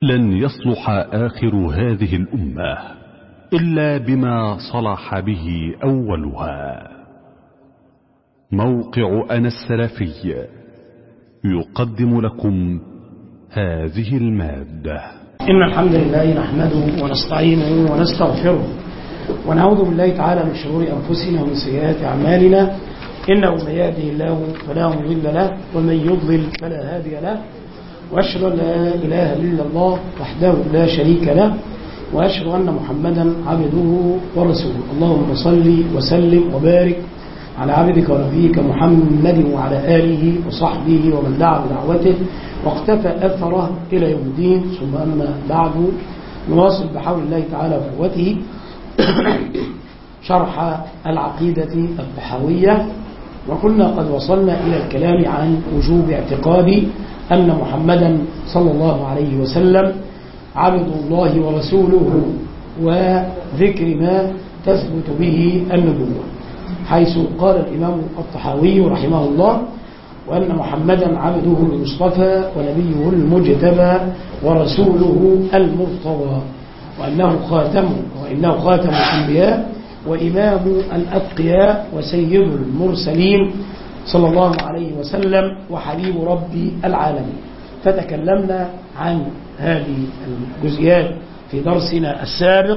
لن يصلح آخر هذه الأمة إلا بما صلح به أولها. موقع أنا السلفي يقدم لكم هذه المادة. إن الحمد لله نحمده ونستعينه ونستغفره ونعوذ بالله تعالى من شرور أنفسنا ومن سيئات أعمالنا. إنه من يهده الله فلا مضل له ومن يضلل فلا هادي له، وأشهد أن لا إله إلا الله وحده لا شريك له، وأشهد أن محمدا عبده ورسوله. اللهم صل وسلم وبارك على عبدك ونبيك محمد وعلى آله وصحبه ومن دعا بدعوته واقتفى أثره إلى يوم الدين. ثم أما بعد، نواصل بحول الله تعالى وقوته شرح العقيدة الطحاوية، وكنا قد وصلنا إلى الكلام عن وجوب اعتقاد أن محمدا صلى الله عليه وسلم عبد الله ورسوله، وذكر ما تثبت به النبوة، حيث قال الإمام الطحاوي رحمه الله: وأن محمدا عبده المصطفى ونبيه المجتبى ورسوله المرتضى، وأنه خاتم الأنبياء وإمام الأتقياء وسيد المرسلين صلى الله عليه وسلم وحبيب رب العالمين. فتكلمنا عن هذه الجزئيات في درسنا السابق،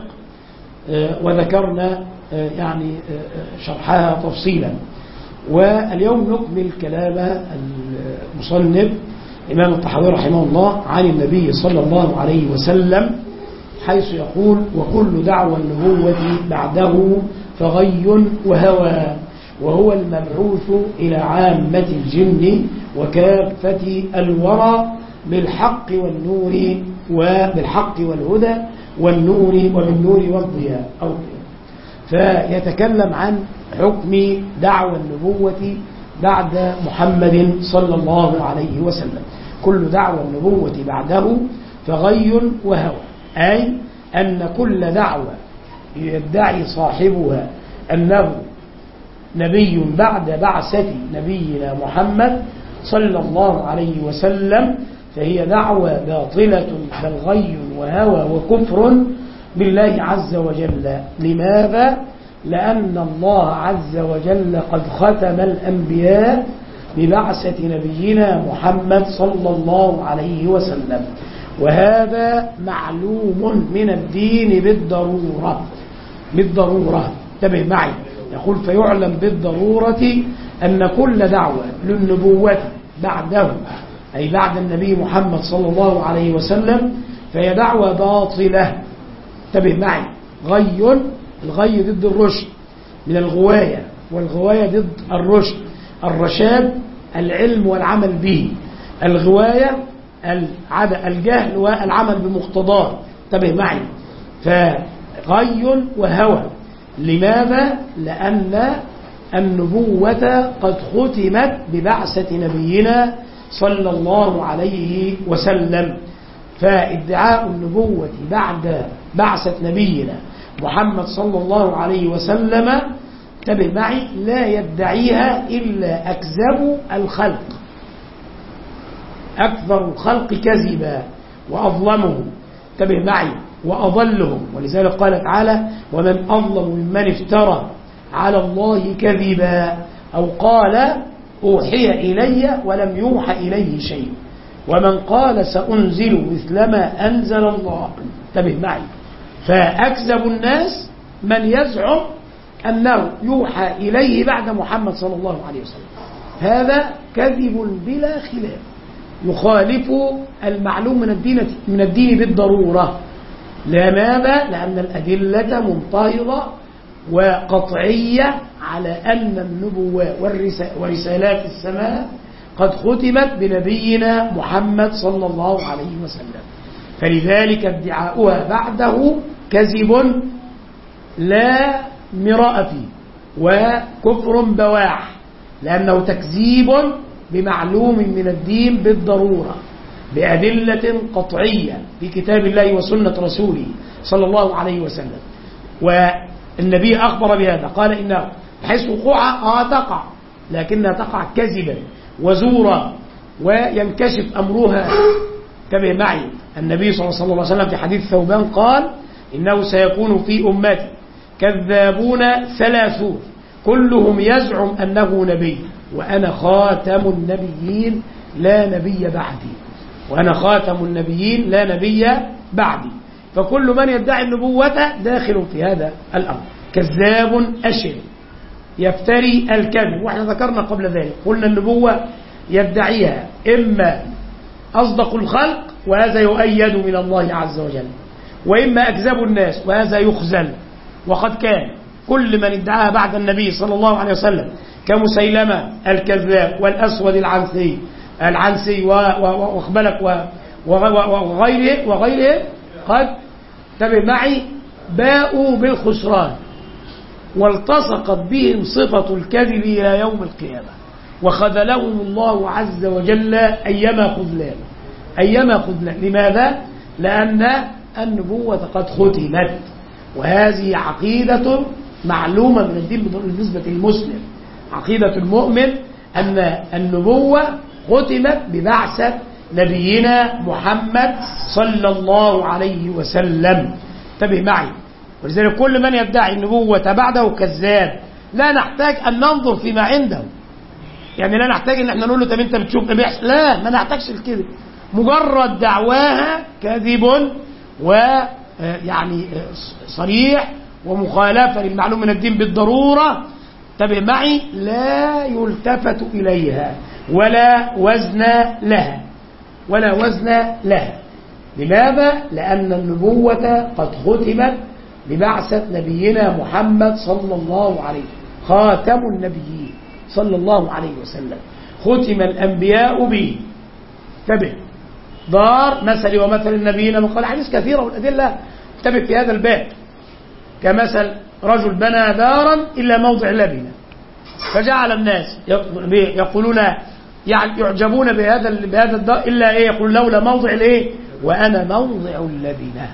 وذكرنا يعني شرحها تفصيلا. واليوم نكمل كلام المصنف الإمام الطحاوي رحمه الله عن النبي صلى الله عليه وسلم، حيث يقول: وكل دعوى النبوة بعده فغي وهوى، وهو المبعوث إلى عامة الجن وكافة الورى بالحق والنور وبالحق والهدى والنور وبالنور والضياء. فيتكلم عن حكم دعوى النبوة بعد محمد صلى الله عليه وسلم. كل دعوى النبوة بعده فغي وهوى، أي أن كل دعوة يدعي صاحبها أنه نبي بعد بعثة نبينا محمد صلى الله عليه وسلم فهي دعوة باطلة، بل غي وهوى وكفر بالله عز وجل. لماذا؟ لأن الله عز وجل قد ختم الأنبياء ببعثة نبينا محمد صلى الله عليه وسلم، وهذا معلوم من الدين بالضرورة. انتبه معي، يقول: فيعلم بالضرورة أن كل دعوة للنبوة بعده، أي بعد النبي محمد صلى الله عليه وسلم، فهي دعوة باطلة. انتبه معي، الغي ضد الرشد من الغواية، والغواية ضد الرشد. الرشاد العلم والعمل به، الغواية الجهل والعمل بمقتضاه. انتبه معي، فغي وهوى. لماذا؟ لأن النبوة قد ختمت ببعثة نبينا صلى الله عليه وسلم، فادعاء النبوة بعد بعثة نبينا محمد صلى الله عليه وسلم، انتبه معي، لا يدعيها إلا أكذب الخلق، أكثر الخلق كذبا وأظلمهم، انتبه معي، وأضلهم. ولذلك قال تعالى: ومن أظلم ممن افترى على الله كذبا أو قال أوحي إلي ولم يوحى إليه شيء، ومن قال سأنزل مثل ما أنزل الله. انتبه معي، فأكذب الناس من يزعم أنه يوحى إليه بعد محمد صلى الله عليه وسلم. هذا كذب بلا خلاف، يخالف المعلوم من الدين بالضرورة. لماذا؟ لأن الأدلة منطهرة وقطعية على أن النبوة ورسالات السماء قد ختمت بنبينا محمد صلى الله عليه وسلم، فلذلك ادعاؤها بعده كذب لا مراء فيه وكفر بواح، لأنه تكذيب بمعلوم من الدين بالضرورة بأدلة قطعية في كتاب الله وسنة رسوله صلى الله عليه وسلم. والنبي أخبر بهذا، قال: إنه حيث وقوعها تقع، لكنها تقع كذبا وزورا وينكشف أمرها. انتبه معي، النبي صلى الله عليه وسلم في حديث ثوبان قال إنه سيكون في أمتي كذابون 30 كلهم يزعم أنه نبي وأنا خاتم النبيين لا نبي بعدي. وأنا خاتم النبيين لا نبي بعدي. فكل من يدعي النبوة داخل في هذا الأمر. كذاب أشر يفتري الكذب. وإحنا ذكرنا قبل ذلك قلنا النبوة يدعيها إما أصدق الخلق وهذا يؤيد من الله عز وجل، وإما أكذب الناس وهذا يخزل. وقد كان كل من ادعاها بعد النبي صلى الله عليه وسلم كمسيلمة الكذاب والأسود العنسي وأخبلك وغيره قد تبع معي باءوا بالخسران والتصقت بهم صفة الكذب إلى يوم القيامة وخذلهم الله عز وجل أيما خذلان. لماذا؟ لأن النبوة قد ختمت، وهذه عقيدة معلومة من الدين بالنسبة للمسلم. عقيدة المؤمن أن النبوة ختمت ببعثة نبينا محمد صلى الله عليه وسلم. انتبه معي. ولذلك كل من يدعي النبوة بعده كذاب. لا نحتاج أن ننظر فيما عنده، يعني لا نحتاج ان احنا نقول له طب انت بتشوف ايه بيحصل، لا ما نحتاجش الكذب. مجرد دعواها كذب ويعني صريح ومخالفة للمعلوم من الدين بالضرورة. انتبه معي. لا يلتفت إليها ولا وزن لها. لماذا؟ لأن النبوة قد ختمت ببعثة نبينا محمد صلى الله عليه وسلم خاتم النبيين صلى الله عليه وسلم. ختم الأنبياء به. انتبه. دار مثل ومثل النبيين من قال حديث كثيرة والأدلة. انتبه في هذا الباب. كمثل رجل بنى دارا إلا موضع لبنة فجعل الناس يقولون يعني يعجبون بهذا الدار إلا إيه؟ يقول لولا موضع الإيه؟ وأنا موضع اللبنة.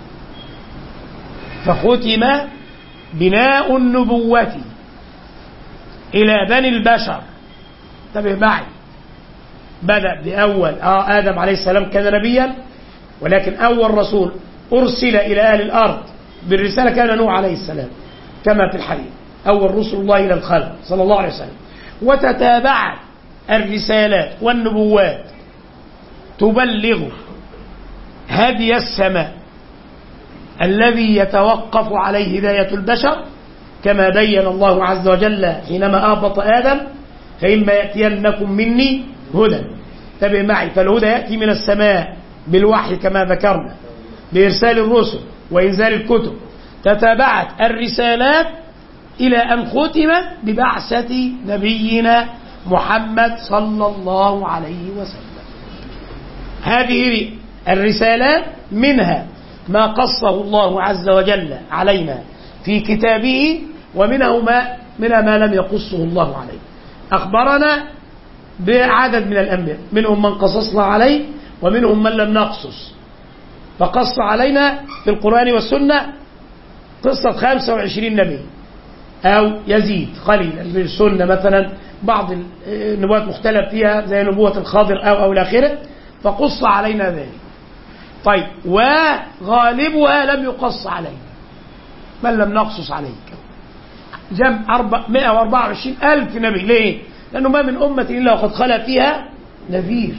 فختم بناء النبوة إلى بني البشر. انتبه معي. بدأ بأول آدم عليه السلام كان نبيا، ولكن أول رسول أرسل إلى أهل الأرض بالرسالة كان نوح عليه السلام كما في الحديث أول رسل الله إلى الخلق صلى الله عليه وسلم. وتتابعت الرسالات والنبوات تبلغ هدي السماء الذي يتوقف عليه هداية البشر كما بين الله عز وجل حينما أهبط آدم فإما يأتينكم مني هدى. انتبه معي. فالهدى يأتي من السماء بالوحي كما ذكرنا بإرسال الرسل وإنزال الكتب. تتابعت الرسالات إلى أن ختمت ببعثة نبينا محمد صلى الله عليه وسلم. هذه الرسالات منها ما قصه الله عز وجل علينا في كتابه ومنها ما لم يقصه الله عليه. أخبرنا بعدد من الأنبياء منهم من قصصنا عليه ومنهم من لم نقصص. فقص علينا في القرآن والسنة قصة 25 نبي أو يزيد قليلا. في السنة مثلا بعض النبوات مختلف فيها زي نبوة الخضر أو إلى آخره فقص علينا ذلك. طيب وغالبها لم يقص علينا من لم نقصص عليك جمع 124 ألف نبي. ليه؟ لأنه ما من أمة إلا وقد خلا فيها نذير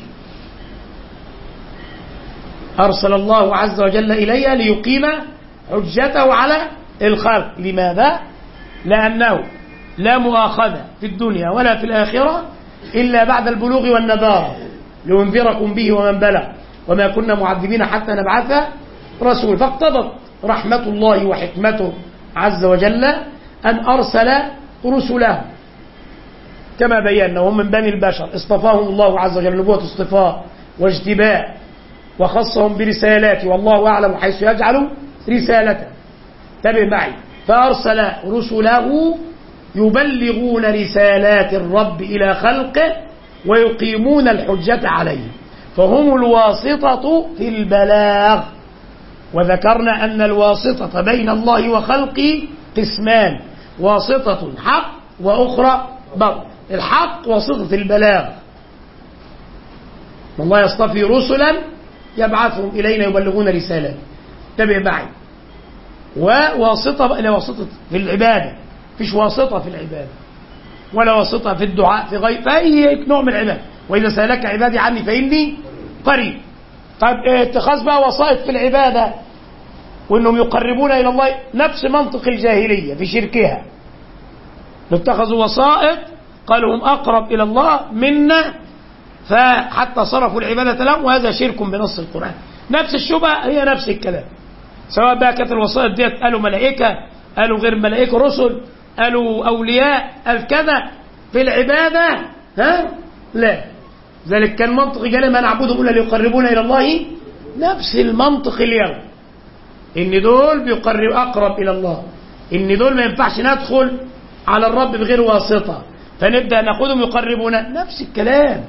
أرسل الله عز وجل إليها ليقيم حجته على الخلق. لماذا؟ لأنه لا مؤاخذة في الدنيا ولا في الآخرة إلا بعد البلوغ والنذارة لينذركم به ومن بلغ وما كنا معذبين حتى نبعث رسول. فاقتضت رحمة الله وحكمته عز وجل أن أرسل رسله كما بينا وهم من بني البشر اصطفاهم الله عز وجل نبوة اصطفاء واجتباء وخصهم برسالات والله أعلم حيث يجعل رسالته. تابع معي. فأرسل رسله يبلغون رسالات الرب إلى خلقه ويقيمون الحجة عليه فهم الواسطة في البلاغ. وذكرنا أن الواسطة بين الله وخلقه قسمان واسطة حق وأخرى باطل. الحق واسطة البلاغ. الله يصطفي رسلا يبعثهم إلينا يبلغون رسالة. انتبه معي. وواسطة إلى واسطة في العبادة، فيش واسطة في العبادة ولا واسطة في الدعاء في غير فأي نوع من العبادة. وإذا سألك عبادي عني فإني قريب. طيب اتخاذ بقى وسائط في العبادة وإنهم يقربون إلى الله، نفس منطق الجاهلية في شركها. اتخذوا وسائط قالوا هم أقرب إلى الله منا فحتى صرفوا العبادة لهم، وهذا شرك بنص القرآن. نفس الشبهة هي نفس الكلام، سواء بقى كانت الوسائط ديت قالوا ملائكة، قالوا غير ملائكة، رسل، قالوا أولياء، قال كذا في العبادة. لا، ذلك كان منطق قال ما نعبدهم إلا ليقربونا إلى الله. نفس المنطق اليوم، إن دول بيقرب أقرب إلى الله، إن دول ما ينفعش ندخل على الرب بغير واسطة فنبدأ ناخدهم يقربونا. نفس الكلام.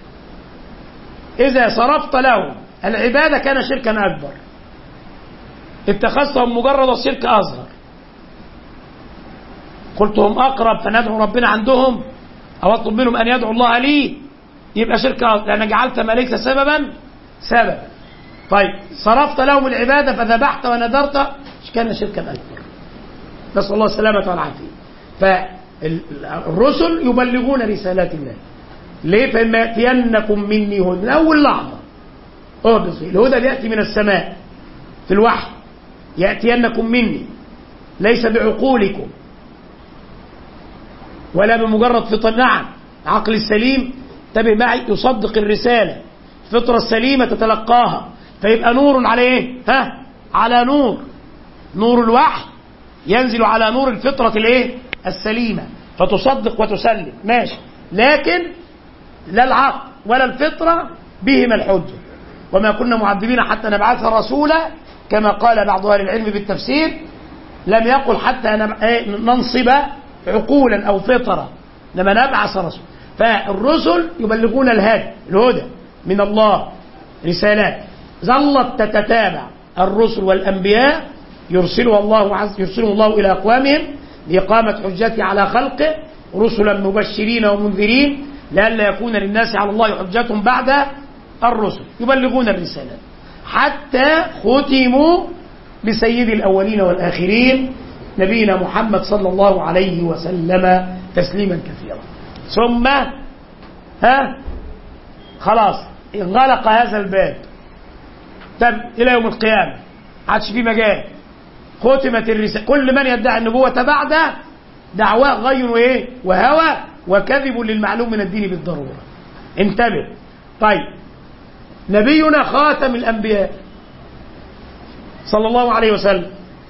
إذا صرفت لهم العبادة كان شركا أكبر، اتخذتهم مجرد الشرك أصغر. قلتهم أقرب فندعو ربنا عندهم أو أطلب منهم أن يدعو الله لي، يبقى شرك أصغر لأن جعلت ما ليس سببا. طيب صرفت لهم العبادة فذبحت ونذرت كان شركا أكبر. نسأل الله السلامة والعافية. فالرسل يبلغون رسالات الله. ليه؟ فإما يأتينكم مني هدى، أول لحظة الهدى بيأتي من السماء في الوحي، يأتينكم مني، ليس بعقولكم ولا بمجرد فطر. نعم، عقل السليم انتبه معي يصدق الرسالة، الفطرة السليمة تتلقاها فيبقى نور على ايه؟ على نور الوحي ينزل على نور الفطرة الايه؟ السليمة، فتصدق وتسلم ماشي. لكن لا العقل ولا الفطرة بهما الحجة. وما كنا معذبين حتى نبعث رسولا، كما قال بعض أهل العلم بالتفسير، لم يقل حتى ننصب عقولا أو فطرة، لما نبعث رسول. فالرسل يبلغون الهدى من الله، رسالات ظلت تتتابع. الرسل والأنبياء يرسلهم الله إلى أقوامهم لإقامة حجته على خلقه، رسلا مبشرين ومنذرين لئلا يكون للناس على الله حجة بعد الرسل. يبلغون الرسالات حتى ختموا بسيد الأولين والآخرين نبينا محمد صلى الله عليه وسلم تسليما كثيرا. ثم خلاص انغلق هذا الباب إلى يوم القيامة، عادش في مجال. ختمت الرسالة. كل من يدعي النبوة بعده دعواه غي وإيه وهوى وكذب للمعلوم من الدين بالضرورة. انتبه. طيب نبينا خاتم الأنبياء صلى الله عليه وسلم،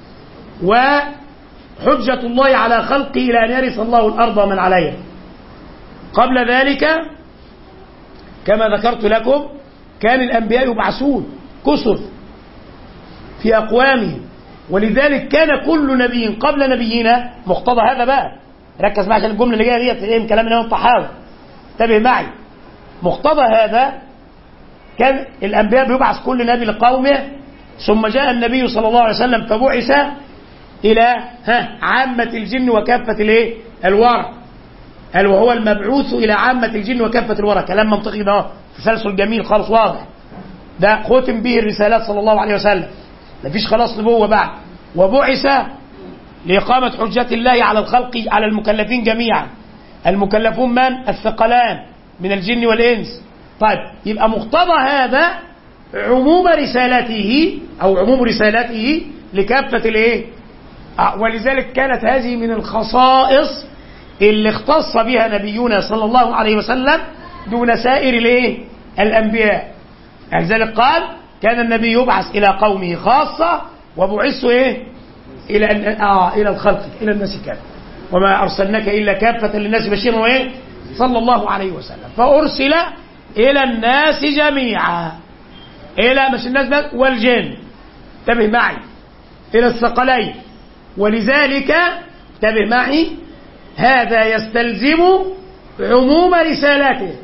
وحجة الله على خلقه إلى أن يرث الله الأرض ومن عليها. قبل ذلك كما ذكرت لكم كان الأنبياء يبعثون كسر في أقوامهم، ولذلك كان كل نبي قبل نبينا مقتضى هذا. بقى ركز معي عشان الجملة اللي جاية دي من كلام الإمام الطحاوي، انتبه معي. مقتضى هذا كان الأنبياء بيبعث كل نبي لقومه، ثم جاء النبي صلى الله عليه وسلم فبعث إلى عامة الجن وكافة الورى. قال وهو المبعوث إلى عامة الجن وكافة الورى. كلام منطقي ده، تسلسل جميل خالص واضح. ده ختم به الرسالات صلى الله عليه وسلم، مفيش خلاص نبوة بعد. وبعث لإقامة حجة الله على الخلق على المكلفين جميعا. المكلفون من؟ الثقلان من الجن والإنس. طيب يبقى مقتضى هذا عموم رسالته أو عموم رسالته لكافة ولذلك كانت هذه من الخصائص اللي اختص بها نبينا صلى الله عليه وسلم دون سائر الأنبياء. لذلك قال كان النبي يبعث إلى قومه خاصة وبعث إلى الخلق إلى الناس كافة، وما أرسلناك إلا كافة للناس بشيرا صلى الله عليه وسلم. فأرسل إلى الناس جميعا، إلى مش الناس بس والجن، انتبه معي، إلى الثقلين. ولذلك انتبه معي هذا يستلزم عموم رسالاته،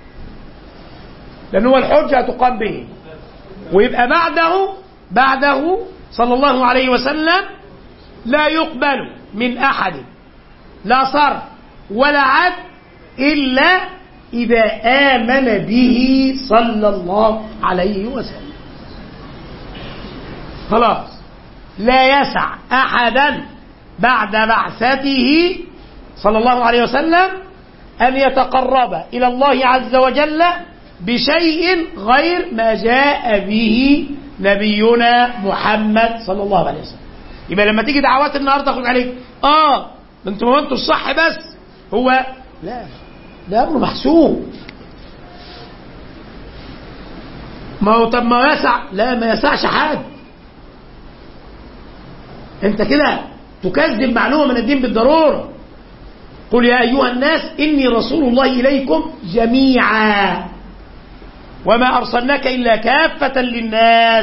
لأنه الحجة تقام به. ويبقى بعده صلى الله عليه وسلم لا يقبل من أحد لا صرف ولا عدل إلا إذا آمن به صلى الله عليه وسلم. خلاص لا يسع أحدا بعد بعثته صلى الله عليه وسلم أن يتقرب إلى الله عز وجل بشيء غير ما جاء به نبينا محمد صلى الله عليه وسلم. يبقى لما تيجي دعوات النهارده تخرج عليك انتوا ما انتوا الصح، بس هو لا، ده امر محسوب. ما هو طب ما يسع، لا ما يسعش حد. انت كده تكذب معلومه من الدين بالضروره. قل يا ايها الناس اني رسول الله اليكم جميعا وما ارسلناك الا كافه للناس.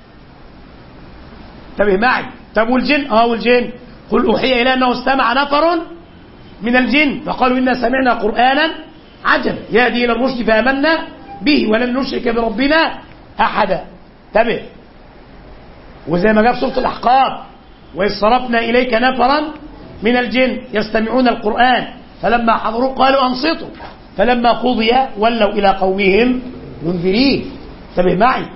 انتبه معي. طب والجن؟ والجن قل اوحي الى انه استمع نفر من الجن فقالوا انا سمعنا قرانا عجبا يهدي الى الرشد فامنا به ولن نشرك بربنا احدا. انتبه. وزي ما جاء في سوره الاحقاف واذ صرفنا اليك نفرا من الجن يستمعون القران فلما حضروا قالوا انصتوا فلما قضي ولوا الى قومهم منذرين. انتبه معي.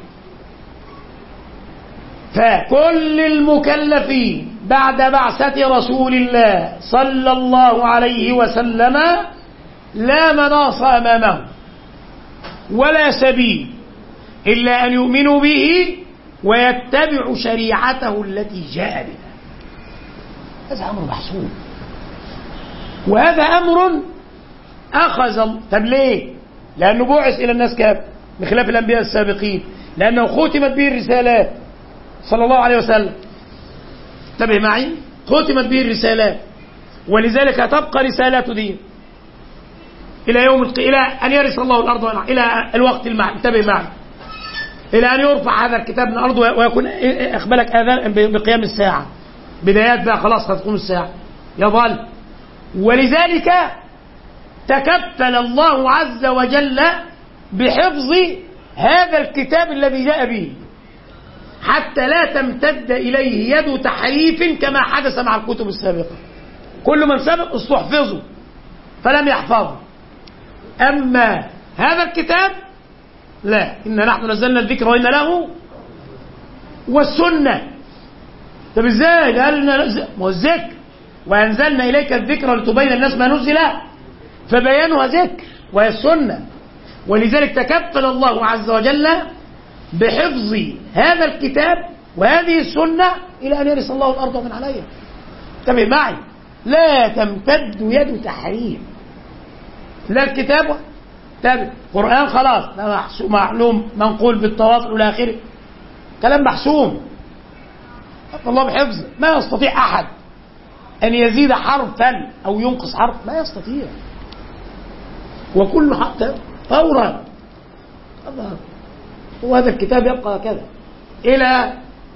فكل المكلفين بعد بعثة رسول الله صلى الله عليه وسلم لا مناص أمامه ولا سبيل إلا أن يؤمنوا به ويتبعوا شريعته التي جاء بها. هذا أمر محسوب، وهذا أمر أخذ. طب ليه؟ لأنه بعث إلى الناس كافة بخلاف الأنبياء السابقين، لأنه ختمت به الرسالات صلى الله عليه وسلم. انتبه معي. ختمت به الرسالات، ولذلك تبقى رسالته دي إلى يوم إلى أن يرث الله الأرض إلى الوقت المعين. انتبه معي. إلى أن يرفع هذا الكتاب من الأرض ويكون أخبرك آذان بقيام الساعة. بدايات بقى خلاص هتقوم الساعة يظل. ولذلك تكفل الله عز وجل بحفظ هذا الكتاب الذي جاء به حتى لا تمتد إليه يد تحريف كما حدث مع الكتب السابقة. كل من سبق استحفظه فلم يحفظه. أما هذا الكتاب لا، إن نحن نزلنا الذكر وإن له والسنة. طب ازاي؟ قال ما هو الذكر وأنزلنا إليك الذكر لتبين الناس ما نزل، فبيانها ذكر وهي السنة. ولذلك تكفل الله عز وجل بحفظ هذا الكتاب وهذه السنة إلى أن يرث الله الأرض ومن عليها. انتبه معي. لا تمتد يد تحريم. لا الكتاب انتبه. قرآن خلاص معلوم منقول بالتواصل إلى آخره، كلام محسوم الله بحفظه. ما يستطيع أحد أن يزيد حرفا أو ينقص حرف، ما يستطيع. وكل حتى فورا وهذا الكتاب يبقى كذا إلى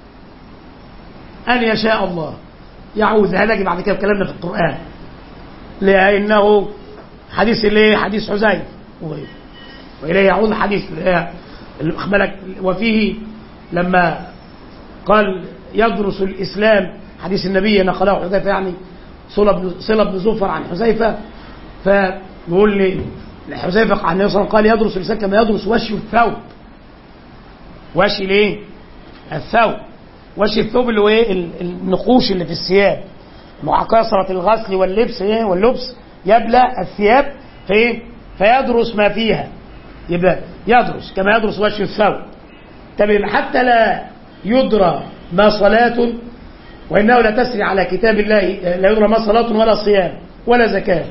أن يشاء الله يعود. هذا بعد كده كلامنا في القرآن، لأنه حديث اللي حديث حذيفة وإليه يعود حديث بالك. وفيه لما قال يدرس الإسلام، حديث النبي نقله حذيفة يعني صلة بن زفر عن حذيفة، فبيقول لي حذيفة عن النبي صلى الله عليه وسلم قال يدرس الإسلام كما يدرس وشي الثوب. وشي ليه؟ الثوب. وشي الثوب اللي هو ايه؟ النقوش اللي في الثياب مع كثرة الغسل واللبس واللبس يبلى الثياب فيدرس ما فيها. يبقى يدرس كما يدرس وشي الثوب. طب حتى لا يدرى ما صلاة، وإنه لا تسري على كتاب الله، لا يدرى ما صلاة ولا صيام ولا زكاة.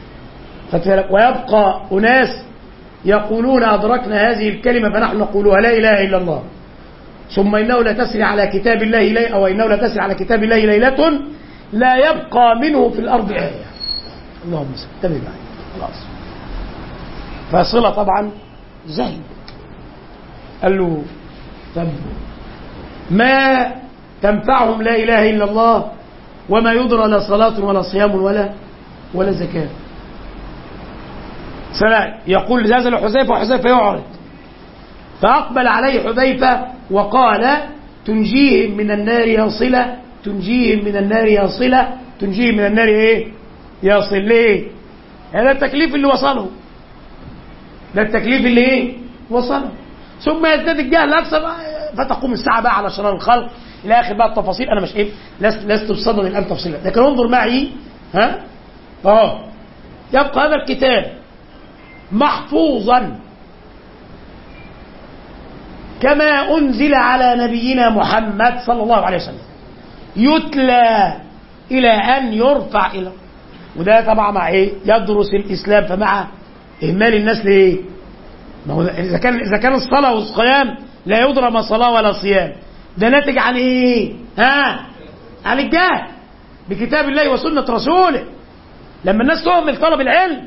ويبقى أناس يقولون أدركنا هذه الكلمة فنحن نقولها لا إله إلا الله، ثم إنه لا تسري على كتاب الله ليلة، أو إنه لا تسري على كتاب الله ليلة لا يبقى منه في الأرض آية. اللهم انتبه معي. خلاص. فصلة طبعا زهد. قال له طب ما تنفعهم لا إله إلا الله وما يدرى لا صلاة ولا صيام ولا زكاة. يقول هذا لحذيفة وحذيفة يعرض، فأقبل عليه حذيفة وقال تنجيهم من النار يا صلة، تنجيهم من النار يا صلة، تنجيهم من النار ايه يا صلة. ليه؟ هذا التكليف اللي وصله، ده التكليف اللي ايه وصله. ثم يزداد الجهل أكثر فتقوم الساعة بقى على شرار الخلق إلى آخر بقى التفاصيل. أنا مش لست بصدد الآن تفصيلا، لكن انظر معي يبقى هذا الكتاب محفوظا كما أنزل على نبينا محمد صلى الله عليه وسلم، يتلى إلى أن يرفع إلى، وده طبعا مع يدرس الإسلام، فمع إهمال الناس ليه؟ ما هو إذا كان الصلاة والصيام لا يدرى ما صلاة ولا صيام، ده ناتج عن إيه؟ عن الجهل بكتاب الله وسنة رسوله. لما الناس تهمل طلب العلم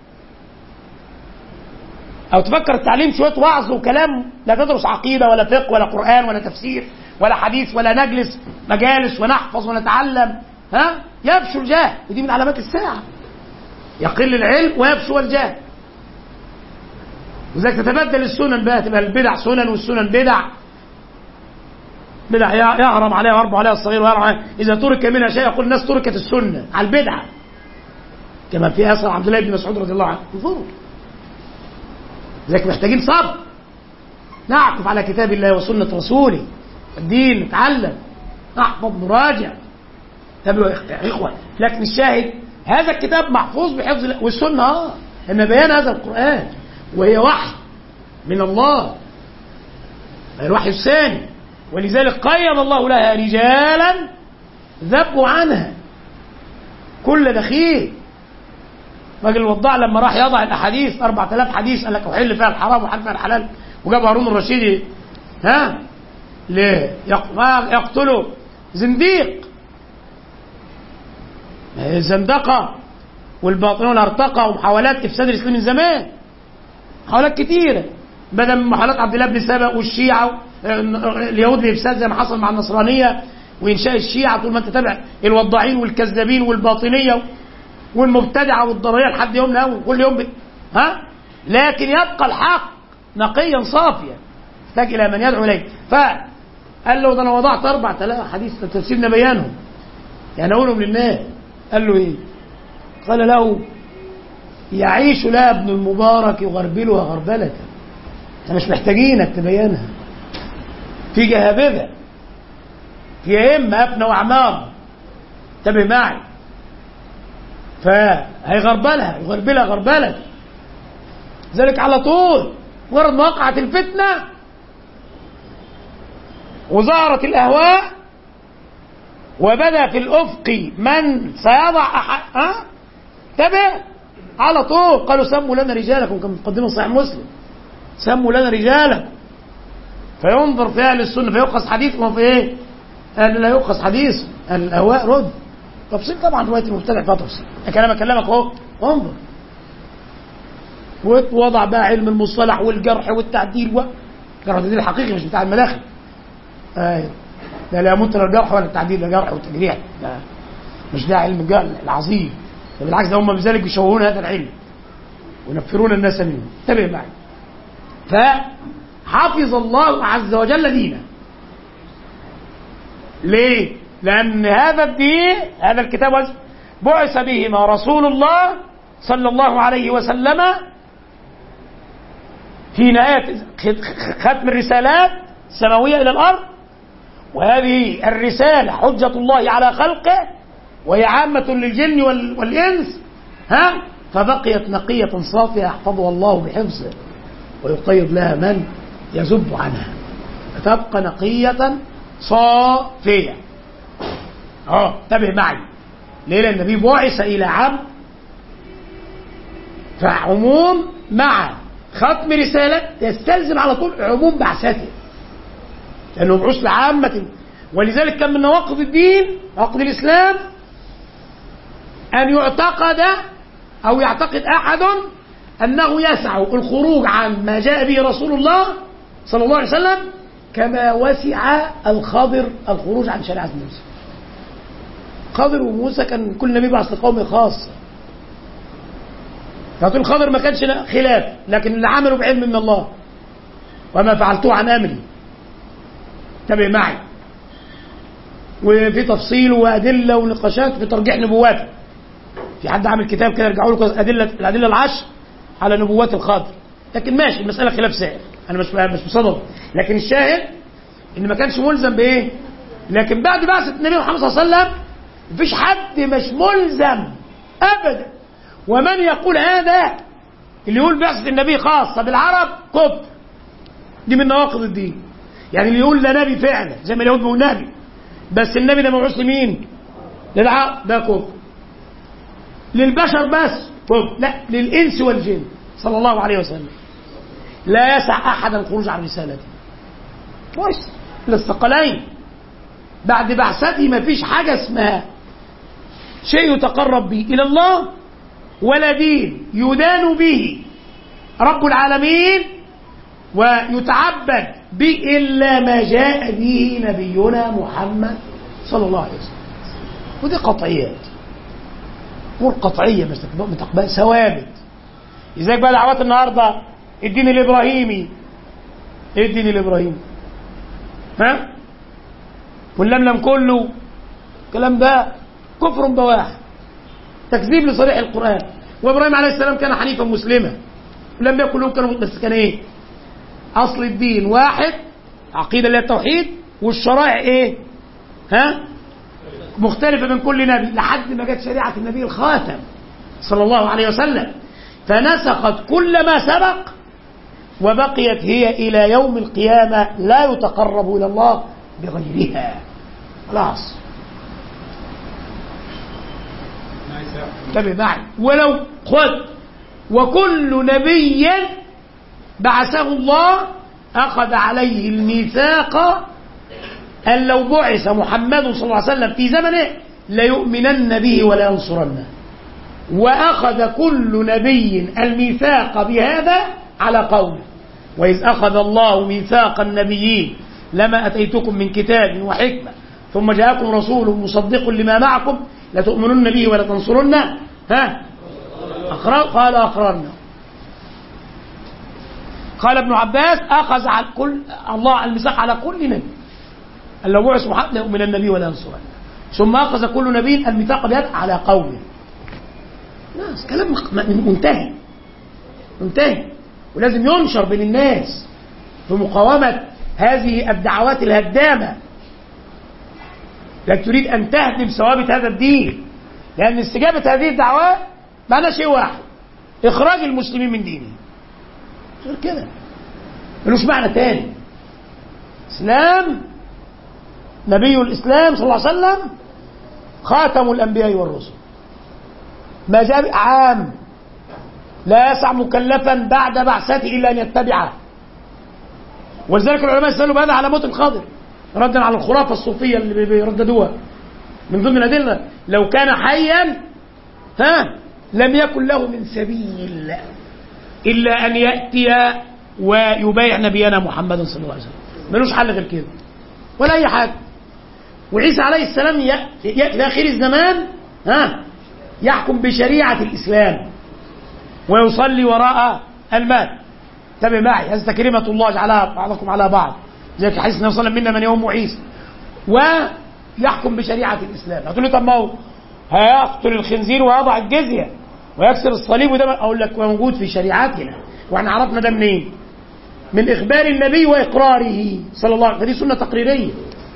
أو تفكر التعليم شوية وعظ وكلام، لا تدرس عقيدة ولا فقه ولا قرآن ولا تفسير ولا حديث، ولا نجلس مجالس ونحفظ ونتعلم، يفشو الجهل، ودي من علامات الساعة، يقل العلم ويفشو الجهل. وذلك تتبدل السنن بقى، تبقى البدع سنن والسنن بدع يحرم عليها ويربو عليها الصغير ويحرم عليها، إذا ترك منها شيء يقول الناس تركت السنة على البدعة، كما في أثر عبد الله بن مسعود رضي الله عنه. انظروا، لذلك محتاجين صبر، نعكف على كتاب الله وسنة رسوله، الدين نتعلم، نحفظ نراجع، تابعوا يا إخوة. لكن الشاهد هذا الكتاب محفوظ بحفظ الله والسنة، إن بيان هذا القرآن وهي وحي من الله، الوحي الثاني، ولذلك قيم الله لها رجالا ذبوا عنها كل دخيل. راجل الوضاع لما راح يضع الاحاديث 4000 حديث قال لك احل فيها الحرام وحل فيها الحلال، وجاب هارون الرشيد يقتلوا زنديق، الزندقه والباطنيه والارتقه ومحاولات افساد الاسلام من زمان، محاولات كتيره، بدل من محاولات عبد الله بن سبأ والشيعه اليهود لافساد زي ما حصل مع النصرانيه وانشاء الشيعه، طول ما انت تتابع الوضاعين والكذابين والباطنيه والمبتدعه والضرريه لحد يومنا كل يوم لكن يبقى الحق نقيا صافيا، يحتاج الى من يدعو اليه. فقال له ده انا وضعت 4000 حديث تفسيرنا بيانهم، يعني اقولهم للناس. قال له ايه؟ قال له يعيش لها ابن المبارك يغربلها غربلة، احنا مش محتاجينك تبينها، في جهابذة في ائمه ابنى واعمار، انتبه معي، فهيغربلها يغربلها غربلة. ذلك على طول مجرد ما وقعت الفتنة وظهرت الأهواء وبدأ في الأفق من سيضع تبع على طول قالوا سموا لنا رجالكم، كما مقدمة صحيح مسلم، سموا لنا رجالكم، فينظر في أهل السنة فيؤخذ حديثهم في إيه؟ أهل لا يؤخذ حديث الأهواء رد تفصيل. طبعا رواية المبتدع فيها تفصيل، لكن أنا بكلمك أهو انظر، ووضع بقى علم المصطلح والجرح والتعديل الجرح والتعديل الحقيقي مش بتاع المداخل، لا لا يمت الجرح ولا التعديل، ده جرح وتجريح، مش ده علم الجرح العظيم، بالعكس ده هم بذلك بيشوهون هذا العلم وينفرون الناس منه. انتبه معي. فحفظ الله عز وجل دينه. ليه؟ لأن هذا الدين، هذا الكتاب بعث بهما رسول الله صلى الله عليه وسلم في نهاية ختم الرسالات السماوية إلى الأرض، وهذه الرسالة حجة الله على خلقه وهي عامة للجن والإنس، فبقيت نقية صافية يحفظها الله بحفظه ويقيض لها من يزب عنها، فتبقى نقية صافية. انتبه معي. ليه؟ لأن النبي بعث إلى عام، فعموم مع ختم رسالة يستلزم على طول عموم بعثته، لأنه بعث لعامة. ولذلك كان من نواقض الدين، نواقض الإسلام، أن يعتقد أو يعتقد أحد أنه يسع الخروج عن ما جاء به رسول الله صلى الله عليه وسلم كما وسع الخضر الخروج عن شريعة موسى. خضر وموسى كان كل نبي بعث لقومه خاصة، فتقول الخضر ما كانش خلاف، لكن اللي عملوا بعلم من الله وما فعلته عن أمري. تابع معي. وفي تفصيل وأدلة ونقاشات في ترجيح نبواته. في حد عامل كتاب كده يرجعوا له الأدلة العشر على نبوات الخضر، لكن ماشي المسألة خلاف سائر، أنا مش بصدد. لكن الشاهد إن ما كانش ملزم بإيه. لكن بعد بعثة النبي محمد صلى الله عليه وسلم مفيش حد مش ملزم أبدا. ومن يقول هذا اللي يقول بعثة النبي خاصة بالعرب كفر، دي من نواقض الدين. يعني اللي يقول ده نبي فعلا زي ما اليهود بيقولوا نبي، بس النبي ده مبعوث لمين؟ للعرب، ده كفر. للبشر بس كفر، لا للإنس والجن صلى الله عليه وسلم. لا يسع أحدا الخروج عن رسالته، بس للثقلين. بعد بعثته ما فيش حاجة اسمها شيء يتقرب به إلى الله ولا دين يدان به رب العالمين ويتعبد به إلا ما جاء به نبينا محمد صلى الله عليه وسلم. ودي قطعيات، أمور قطعية مستقبل ثوابت. لذلك بقى دعوات النهارده الدين الإبراهيمي، إيه الدين الإبراهيمي؟ ها؟ واللملم كله الكلام ده كفر بواح، تكذيب لصريح القرآن. وإبراهيم عليه السلام كان حنيفا مسلما، ولم يكن لهم كانوا، بس كان إيه؟ أصل الدين واحد، عقيدة اللي هي التوحيد، والشرائع إيه؟ ها؟ مختلفة من كل نبي، لحد ما جت شريعة النبي الخاتم صلى الله عليه وسلم فنسخت كل ما سبق، وبقيت هي إلى يوم القيامة لا يتقرب إلى الله بغيرها. خلاص انتبه معي. ولو خذ وكل نبي بعثه الله أخذ عليه الميثاق أن لو بعث محمد صلى الله عليه وسلم في زمنه ليؤمنن به ولا ينصرنه. وأخذ كل نبي الميثاق بهذا على قوله: وإذ أخذ الله ميثاق النبيين لما أتيتكم من كتاب وحكمة ثم جاءكم رسول مصدق لما معكم لتؤمنن به ولا تنصرنه. ها؟ قال أقررنا. قال ابن عباس: أخذ على كل الله الميثاق على كل نبي أن لو بعث محمد ليؤمنن به ولا ينصرنه. ثم أخذ كل نبي الميثاق بهذا على قوله. ناس كلام منتهي منتهي، ولازم ينشر بين الناس في مقاومة هذه الدعوات الهدامة. لا تريد أن تهدم ثوابت هذا الدين، لأن استجابة هذه الدعوات معناها شيء واحد: إخراج المسلمين من دينه. غير كده ملوش معنى تاني. إسلام نبي الإسلام صلى الله عليه وسلم خاتم الأنبياء والرسل، ما جاء عام لا يسع مكلفا بعد بعثته إلا أن يتبعه. ولذلك العلماء استدلوا بهذا على موت الخضر ردا على الخرافة الصوفية اللي بيرددوها. من ضمن الأدلة: لو كان حيا لم يكن له من سبيل إلا أن يأتي ويبايع نبينا محمد صلى الله عليه وسلم. ملوش حل غير كده ولا أي حاجة. وعيسى عليه السلام يأتي في آخر الزمان يحكم بشريعة الإسلام ويصلي وراء المال. تابع معي: هذه تكريمة الله جعلها بعضكم على بعض، زي حديث النبي صلى الله عليه وسلم: منا من يوم عيسى. ويحكم بشريعة الإسلام. هتقول لي: طب ما هو هيقتل الخنزير ويضع الجزية ويكسر الصليب، وده أقول لك موجود في شريعتنا. واحنا عرفنا ده منين؟ من إخبار النبي وإقراره صلى الله عليه وسلم. فدي سنة تقريرية،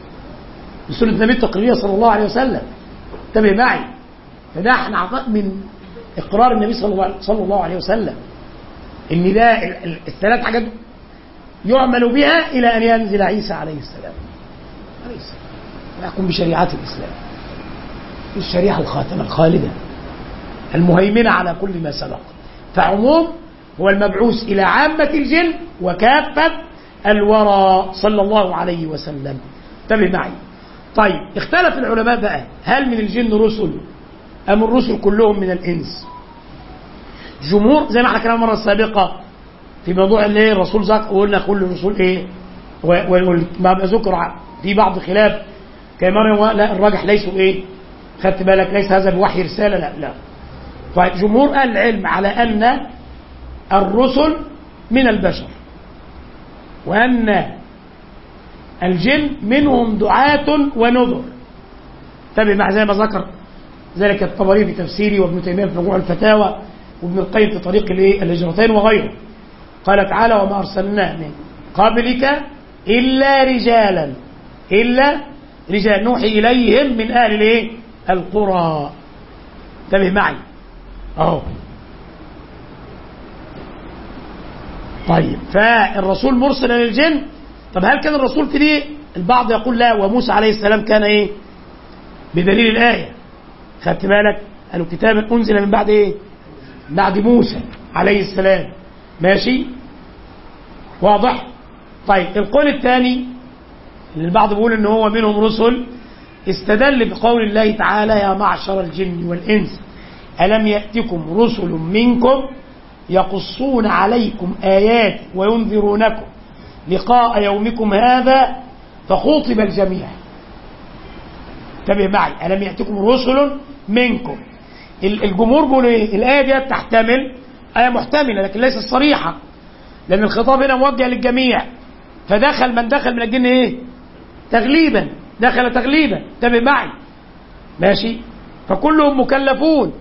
سنة النبي التقريرية صلى الله عليه وسلم. تابع معي. فده احنا عطاء من إقرار النبي صلى الله عليه وسلم إن ده الثلاث حاجات يعمل بها إلى أن ينزل عيسى عليه السلام ويحكم بشريعة الإسلام، الشريعة الخاتمة الخالدة المهيمنة على كل ما سبق. فعموم هو المبعوث إلى عامة الجن وكافة الورى صلى الله عليه وسلم. انتبه معي. طيب، اختلف العلماء بقى: هل من الجن رسل أم الرسل كلهم من الإنس؟ جمهور زي ما احنا كنا المرة السابقة في موضوع اللي الرسول ذكر، وقلنا كل الرسول ايه، وما ذكر في بعض خلاف كما لا الراجح ليسوا ايه، خدت بالك، ليس هذا بوحي رسالة، لا. فجمهور أهل العلم على أن الرسل من البشر، وأن الجن منهم دعاة ونذر. تابع مع زي ما ذكر ذلك الطبري في تفسيره، وابن تيمية في مجموع الفتاوى، وابن القيم في طريق الهجرتين وغيره. قال تعالى: وما أرسلنا من قبلك إلا رجالا نوحي إليهم من أهل الإيه؟ القرى. انتبه معي أهو. طيب فالرسول مرسل للجن. طب هل كان الرسول في دي؟ البعض يقول لا، وموسى عليه السلام كان إيه؟ بدليل الآية. خدت بالك؟ قالوا كتابا أنزل من بعد إيه؟ بعد موسى عليه السلام. ماشي؟ واضح؟ طيب القول الثاني اللي البعض بيقول ان هو منهم رسل، استدل بقول الله تعالى يا معشر الجن والإنس ألم يأتكم رسل منكم يقصون عليكم آيات وينذرونكم لقاء يومكم هذا فخوطب الجميع. انتبه معي، ألم يأتكم رسل منكم. الجمهور بيقولوا ايه؟ الآية دي تحتمل، آية محتملة لكن ليست صريحة، لأن الخطاب هنا موجه للجميع، فدخل من دخل من الجن ايه؟ تغليبا، دخل تغليبا. انتبه معي ماشي. فكلهم مكلفون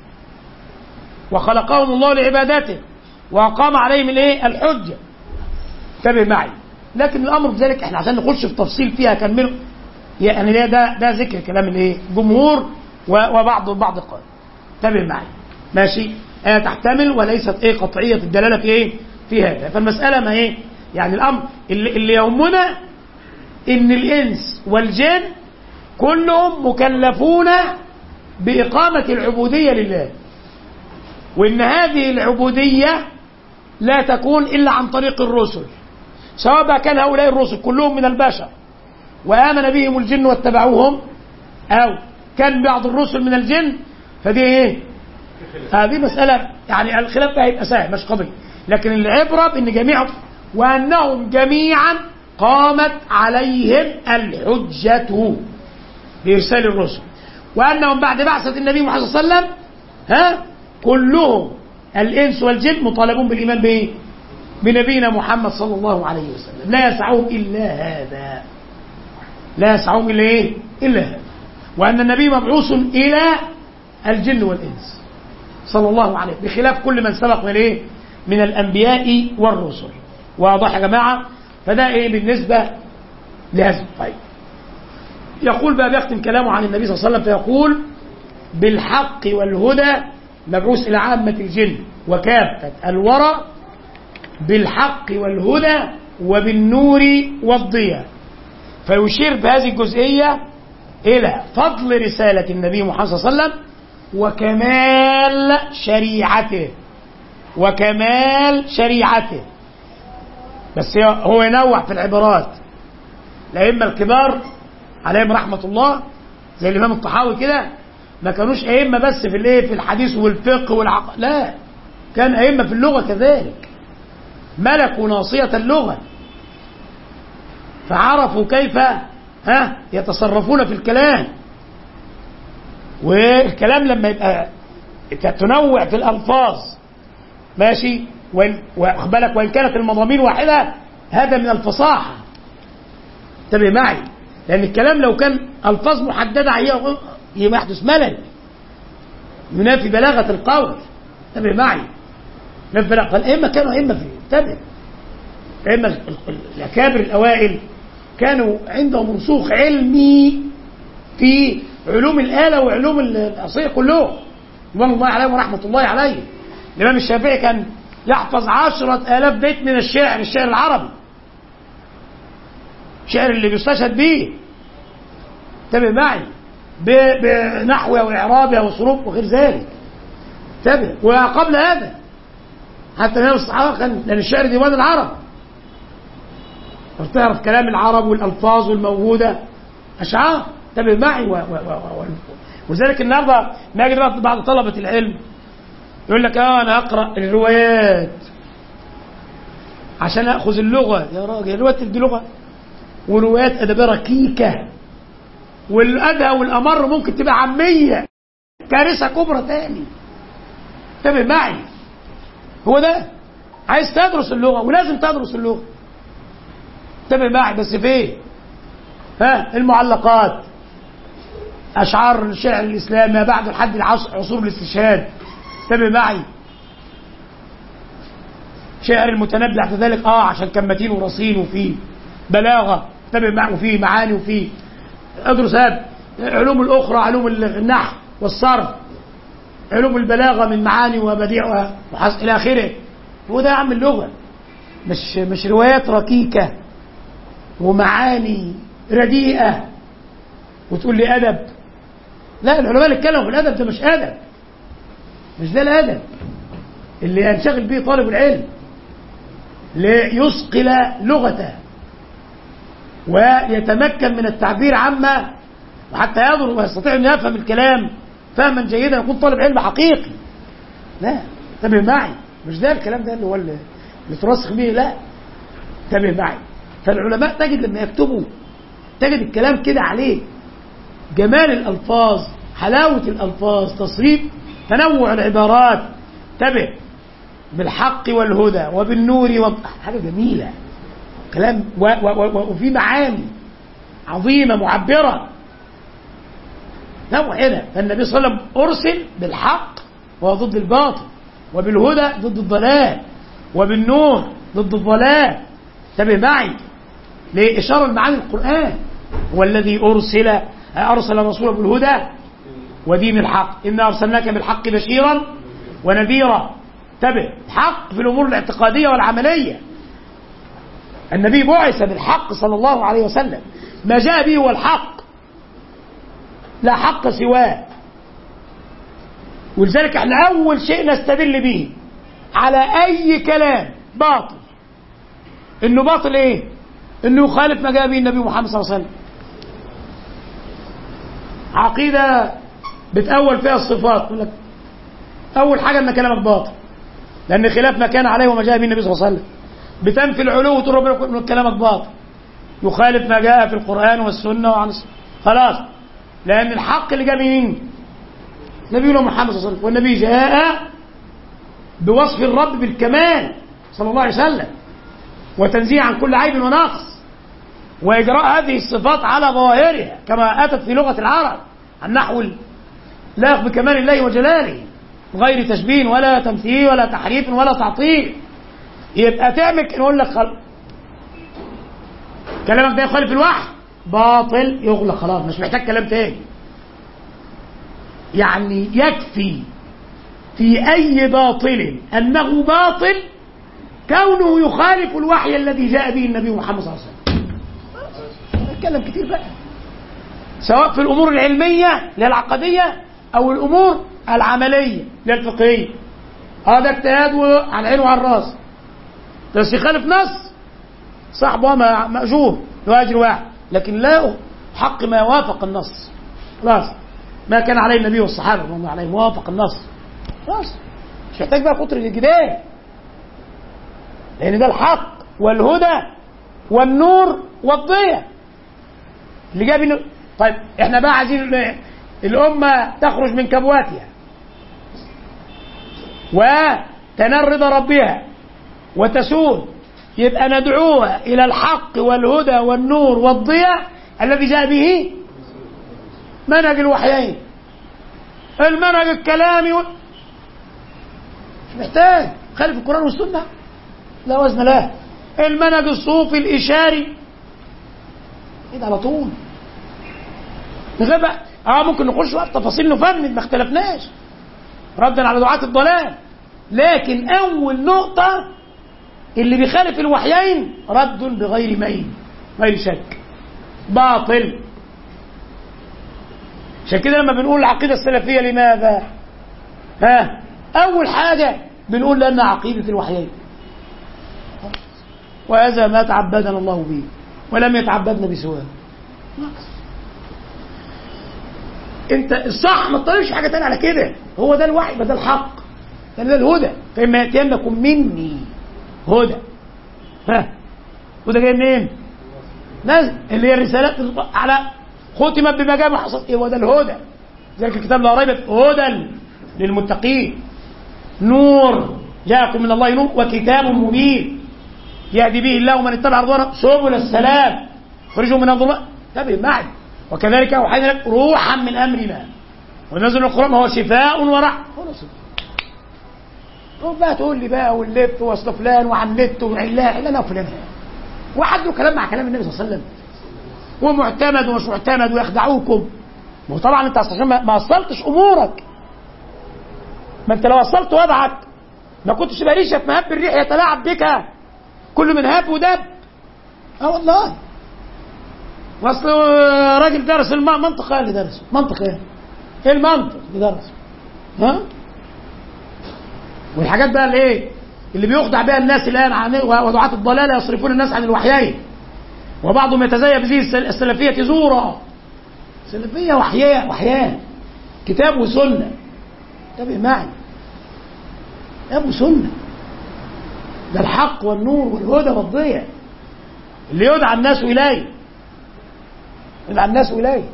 وخلقهم الله لعبادته وأقام عليهم الايه؟ الحجة. انتبه معي. لكن الأمر بذلك احنا عشان نخش في تفصيل فيها كان منه يعني ده ذكر كلام الايه؟ جمهور وبعض قال. انتبه معي ماشي. آية تحتمل وليست ايه؟ قطعية الدلالة في ايه؟ في هذا. فالمسألة ما ايه؟ يعني الأمر اللي يهمنا إن الإنس والجن كلهم مكلفون بإقامة العبودية لله، وإن هذه العبودية لا تكون إلا عن طريق الرسل، سواء كان هؤلاء الرسل كلهم من البشر وآمن بهم الجن واتبعوهم، أو كان بعض الرسل من الجن. فدي إيه؟ هذه مسألة يعني الخلاف فيها يبقى سهل مش قضية، لكن العبرة بأن جميعهم وأنهم جميعا قامت عليهم الحجة بإرسال الرسل، وأنهم بعد بعثة النبي محمد صلى الله عليه وسلم كلهم الإنس والجن مطالبون بالإيمان بإيه؟ بنبينا محمد صلى الله عليه وسلم. لا يسعهم إلا هذا، لا يسعهم إلا إيه؟ إلا هذا. وأن النبي مبعوث إلى الجن والإنس صلى الله عليه، بخلاف كل من سبق من إيه؟ من الأنبياء والرسل. واضح يا جماعة؟ فده إيه بالنسبة لهذا. طيب يقول بقى بيختم كلامه عن النبي صلى الله عليه وسلم فيقول بالحق والهدى مبعوث إلى عامة الجن وكافة الورى بالحق والهدى وبالنور والضياء. فيشير بهذه الجزئية إلى فضل رسالة النبي محمد صلى الله عليه وسلم وكمال شريعته. بس هو ينوع في العبارات. الأئمة الكبار عليهم رحمة الله زي الإمام الطحاوي كده ما كانوش أئمة بس في الايه؟ في الحديث والفقه والعقل، لا، كان أئمة في اللغة كذلك، ملكوا ناصية اللغة فعرفوا كيف يتصرفون في الكلام. والكلام لما يبقى تنوع في الألفاظ ماشي، وأخبرك وإن كانت المضامين واحدة هذا من الفصاحة. انتبه معي، لأن الكلام لو كان ألفاظ محددة يحدث ملل ينافي بلاغة القول. انتبه معي، فالأئمة كانوا أئمة في انتبه، الأئمة الأكابر الأوائل كانوا عندهم رسوخ علمي في علوم الآلة وعلوم الأصية كلهم رضوان الله عليهم ورحمة الله عليه. الإمام الشافعي كان يحفظ 10,000 بيت من الشعر العربي، الشعر اللي بيستشهد به. انتبه معي، بنحوها وإعرابها وصروف وغير ذلك. انتبه. وقبل هذا حتى من الصحابة كان، لأن الشعر ديوان العرب، تعرف كلام العرب والألفاظ والموجودة أشعار. انتبه معي. وذلك النهارده ما يجد بعض طلبة العلم يقول لك أنا أقرأ الروايات عشان أخذ اللغة. يا راجل الروايات دي لغة، وروايات أدبية ركيكة، والأدهى والأمر ممكن تبقى عامية، كارثة كبرى تاني. انتبه معي، هو ده عايز تدرس اللغة ولازم تدرس اللغة. انتبه معي، بس فين؟ المعلقات، أشعار الشعر الإسلامي ما بعد لحد عصور الاستشهاد. انتبه معي، شعر المتنبي بعد ذلك عشان كان متين ورصين وفيه بلاغة، انتبه معي، وفي معاني، وفي ادرس هذا علوم الأخرى، علوم النحو والصرف، علوم البلاغة من معاني وبديعها إلى آخره. وده يا عم اللغة، مش روايات ركيكة ومعاني رديئة وتقول لي أدب. لا، العلماء اللي اتكلموا في الأدب ده مش أدب، مش ده الأدب اللي ينشغل به طالب العلم ليصقل لغته ويتمكن من التعبير عما، وحتى يقدر ويستطيع أن يفهم الكلام فهما جيدا، يكون طالب علم حقيقي. لا، انتبه معي، مش ده الكلام ده اللي هو اللي ترسخ به، لا، انتبه معي. فالعلماء تجد لما يكتبوا تجد الكلام كده عليه جمال الألفاظ، حلاوة الألفاظ، تصريف، تنوع العبارات، انتبه، بالحق والهدى وبالنور حاجة جميلة، كلام وفي معاني عظيمة معبرة. نوع هنا. فالنبي صلى الله عليه وسلم أرسل بالحق وهو ضد الباطل، وبالهدى ضد الضلال، وبالنور ضد الضلال. انتبه معي، لإشارة المعاني القرآن. هو الذي أرسل رسوله بالهدى ودين الحق، إنا أرسلناك بالحق بشيرا ونذيرا. انتبه، حق في الأمور الاعتقادية والعملية. النبي بعث بالحق صلى الله عليه وسلم، ما جاء به هو الحق، لا حق سواه. ولذلك احنا أول شيء نستدل به على أي كلام باطل إنه باطل إيه؟ إنه يخالف ما جاء به النبي محمد صلى الله عليه وسلم. عقيدة بتأول فيها الصفات، يقول لك أول حاجة إن كلامك باطل، لأن خلاف ما كان عليه وما جاء به النبي صلى الله عليه وسلم. بتنفي العلو وتقول ربنا كلامك باطل، يخالف ما جاء في القرآن والسنة وعن خلاص، لأن الحق اللي جاء مين؟ نبينا محمد صلى الله عليه وسلم، والنبي جاء بوصف الرب بالكمال صلى الله عليه وسلم، وتنزيه عن كل عيب ونقص، وإجراء هذه الصفات على ظواهرها كما أتت في لغة العرب، النحو لا بكمال الله وجلاله، غير تشبيه ولا تمثيل ولا تحريف ولا تعطيل. يبقى تعمل نقول لك كلامك ده يخالف الوحي، باطل، يغلق، خلاص مش محتاج كلام تاني. يعني يكفي في أي باطل أنه باطل كونه يخالف الوحي الذي جاء به النبي محمد صلى الله عليه وسلم. نتكلم كتير بقى، سواء في الأمور العلمية للعقدية أو الأمور العملية للفقهية. هذا اجتهاد على العين وعلى الراس، بس يخالف نص صاحبه مأجور له أجر واحد، لكن لا حق ما وافق النص، خلاص ما كان عليه النبي والصحابة رضي الله عليهم موافق النص، خلاص مش محتاج بقى كتر الجدال، لأن ده الحق والهدى والنور والضياء اللي جاب. طيب احنا بقى عايزين الأمة تخرج من كبواتها وتنال رضا ربها وتسود، يبقى ندعوها إلى الحق والهدى والنور والضياء الذي جاء به منهج الوحيين، المنهج الكلامي مش محتاج خالف القرآن والسنة، لا وزن له. المنهج الصوفي الإشاري كده على طول نغيب. ممكن نخش بقى في تفاصيل نفند، ما اختلفناش ردا على دعاة الضلال، لكن أول نقطة اللي بيخالف الوحيين رد بغير ميل غير شك، باطل. عشان كده لما بنقول العقيدة السلفية لماذا؟ أول حاجة بنقول لأنها عقيدة الوحيين، وهذا ما تعبدنا الله به ولم يتعبدنا بسواه. انت الصح ما تطلبش حاجة تانية على كده، هو ده الوحي، ده الحق، ده الهدى. فإما يأتينكم مني هدى، هدى جاي منين؟ نازل اللي هي الرسالات على ختمت بما جاء حصل ايه، وده الهدى. ذلك الكتاب لا ريب هدى للمتقين، نور جاءكم من الله نور وكتاب مبين يهدي به الله من اتبع رضوانه سبل السلام خرجوا من الظلمات. انتبه معي، وكذلك اوحينا لك روحا من امرنا ونزل القرآن هو شفاء ورحمة. بقى تقول لي بقى واللف واصل فلان وعن النت وعلاه لا فلان، واحد له كلام مع كلام النبي صلى الله عليه وسلم، ومعتمد ومش معتمد ويخدعوكم. وطبعا انت عشان ما وصلتش امورك، ما انت لو وصلت وضعك ما كنتش بريشه في مهب الريح يتلاعب بك كل من هاب ودب. والله واصل راجل درس المنطق، اللي درسه منطق ايه المنطق اللي درسه؟ والحاجات بقى اللي ايه اللي بيخدع بها الناس الان ودعاة الضلاله يصرفون الناس عن الوحيين، وبعضهم يتزين بزي السلفيه زورا. سلفيه وحيان كتاب وسنه. انتبه معي، كتاب وسنه، ده الحق والنور والهدى والضياء اللي يدعى الناس اليه، يدعى الناس اليه.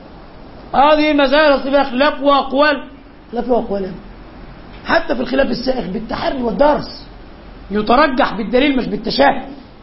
هذه مسائل فيها خلاف واقوال، خلاف واقوال حتى في الخلاف السائغ بالتحري والدرس، يترجح بالدليل مش بالتشاهد،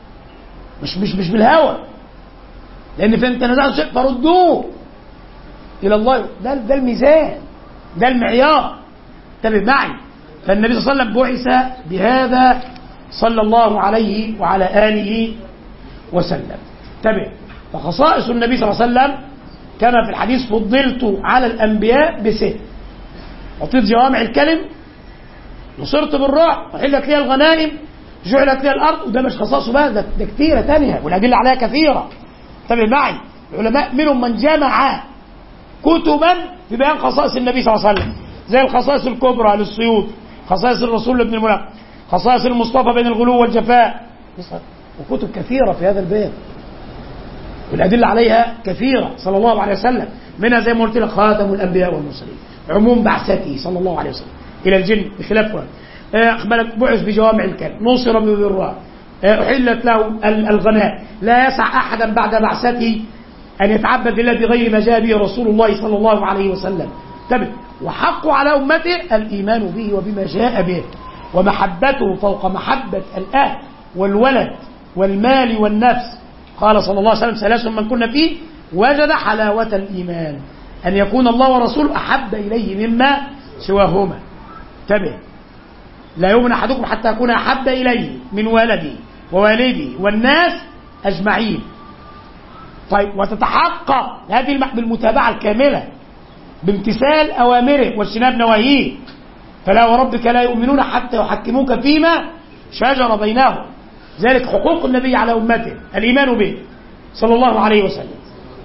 مش بالهوى، لان فانت نزعت شيء فردوه الى الله. ده الميزان، ده المعيار. انتبه معي. فالنبي صلى الله عليه وسلم بعث بهذا صلى الله عليه وعلى اله وسلم. انتبه. فخصائص النبي صلى الله عليه وسلم كما في الحديث: فضلت على الانبياء بسهل، اعطيت جوامع الكلم، نصرت بالرعب، وحلت لي الغنائم، جعلت لي الارض. وده مش خصائصه بقى، ده كتيره ثانيه والادله عليها كثيره. انتبه معي. العلماء منهم من جمع كتبا في بيان خصائص النبي صلى الله عليه وسلم، زي الخصائص الكبرى للسيوط، خصائص الرسول لابن الملق، خصائص المصطفى بين الغلو والجفاء، وكتب كثيره في هذا الباب والادله عليها كثيره صلى الله عليه وسلم. منها زي ما قلت لك خاتم الانبياء والمرسلين، عموم بعثته صلى الله عليه وسلم الى الجن بخلاف بعث بجوامع الكلم، نصر بالراء، احلت له الغناء. لا يسع احدا بعد بعثته ان يتعبد لله بغير ما جاء به رسول الله صلى الله عليه وسلم. تبت. وحق على امته الايمان به وبما جاء به، ومحبته فوق محبه الاهل والولد والمال والنفس. قال صلى الله عليه وسلم: ثلاث من كنا فيه وجد حلاوه الايمان، ان يكون الله ورسوله احب اليه مما سواهما. انتبه. لا يؤمن احدكم حتى يكون احب اليه من ولده ووالده والناس اجمعين. طيب، وتتحقق هذه بالمتابعه الكامله بامتثال اوامره واجتناب نواهيه. فلا وربك لا يؤمنون حتى يحكموك فيما شجر بينهم. ذلك حقوق النبي على امته: الايمان به صلى الله عليه وسلم،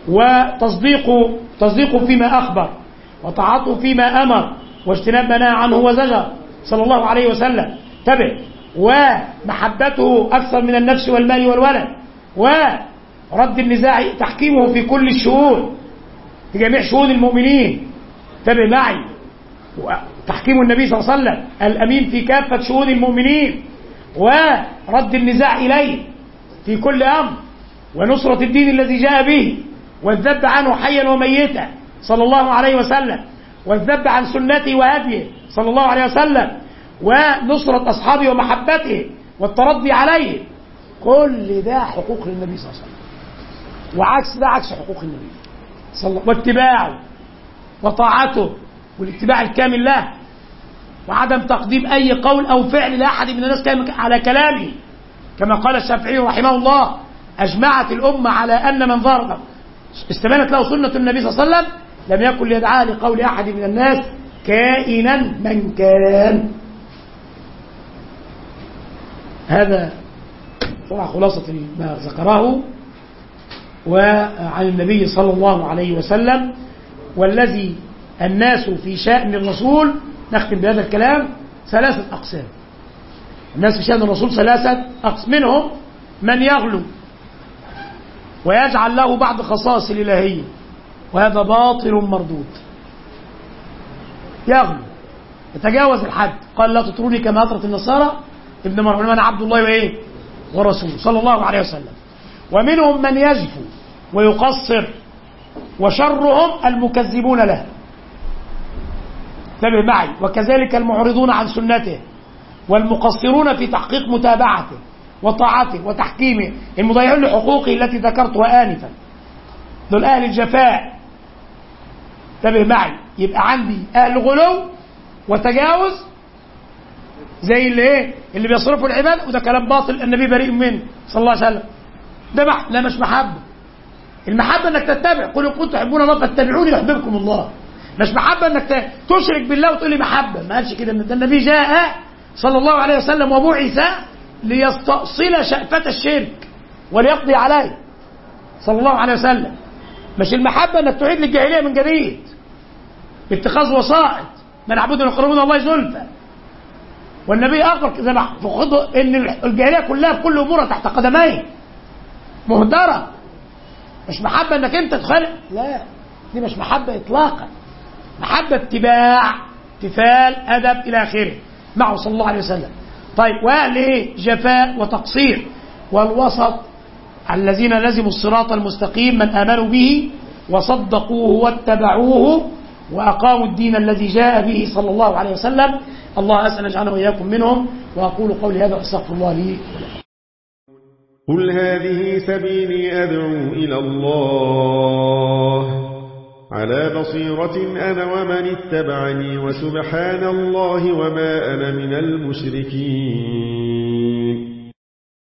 وتصديقه فيما اخبر، وطاعته فيما امر، واجتناب ما نهى عنه وزجر صلى الله عليه وسلم. تبع. ومحبته اكثر من النفس والمال والولد، ورد النزاع، تحكيمه في كل الشؤون، في جميع شؤون المؤمنين. تبع معي. تحكيم النبي صلى الله عليه وسلم الامين في كافه شؤون المؤمنين، ورد النزاع اليه في كل امر، ونصره الدين الذي جاء به، والذب عنه حيا وميتا صلى الله عليه وسلم، والذب عن سنته وهديه صلى الله عليه وسلم، ونصرة أصحابه ومحبته والترضي عليه. كل ده حقوق للنبي صلى الله عليه وسلم، وعكس ده عكس حقوق النبي صلى الله عليه وسلم. واتباعه وطاعته والاتباع الكامل له، وعدم تقديم أي قول أو فعل لأحد من الناس على كلامه، كما قال الشافعي رحمه الله: أجمعت الأمة على أن من ظهر استبانت له سنة النبي صلى الله عليه وسلم لم يكن ليدعى لقول أحد من الناس كائنا من كان. هذا خلاصة ما ذكره وعن النبي صلى الله عليه وسلم. والذي الناس في شأن الرسول، نختم بهذا الكلام، ثلاثة أقسام. الناس في شأن الرسول ثلاثة أقسام، منهم من يغلو ويجعل له بعض خصائص الإلهية، وهذا باطل مردود. يغلو، يتجاوز الحد، قال: لا تطروني كما أطرت النصارى ابن مريم، أنا عبد الله وإيه ورسوله صلى الله عليه وسلم. ومنهم من يجفو ويقصر، وشرهم المكذبون له. انتبه معي. وكذلك المعرضون عن سنته، والمقصرون في تحقيق متابعته وطاعته وتحكيمه، المضيعون لحقوقه التي ذكرتها آنفا، دول أهل الجفاء. انتبه معي. يبقى عندي أهل غلو وتجاوز، زي اللي بيصرفوا العباد، وده كلام باطل النبي بريء منه صلى الله عليه وسلم. ده لا مش محبة. المحبة انك تتبع، قل ان كنتم تحبون الله فاتبعوني يحببكم الله. مش محبة انك تشرك بالله وتقول لي محبة، ما قالش كده. ده النبي جاء صلى الله عليه وسلم وبعث ليستأصل شأفة الشرك وليقضي عليه صلى الله عليه وسلم. مش المحبة انك تعيد للجاهلية من جديد باتخاذ وسائط من يعبدون يقربون الله زلفى. والنبي أخبر زي ما في ان الجاهلية كلها بكل امورها تحت قدميه مهدرة. مش محبة انك انت تخلق، لا دي مش محبة اطلاقا. محبة اتباع، امتثال، ادب الى اخره معه صلى الله عليه وسلم. طيب وايه؟ جفاء وتقصير. والوسط الذين لزموا الصراط المستقيم من آمنوا به وصدقوه واتبعوه وأقاموا الدين الذي جاء به صلى الله عليه وسلم. الله أسأل أجعلنا وإياكم منهم. وأقول قولي هذا وأستغفر الله لي ولكم. قل هذه سبيلي أدعو إلى الله على بصيرة أنا ومن اتبعني وسبحان الله وما أنا من المشركين.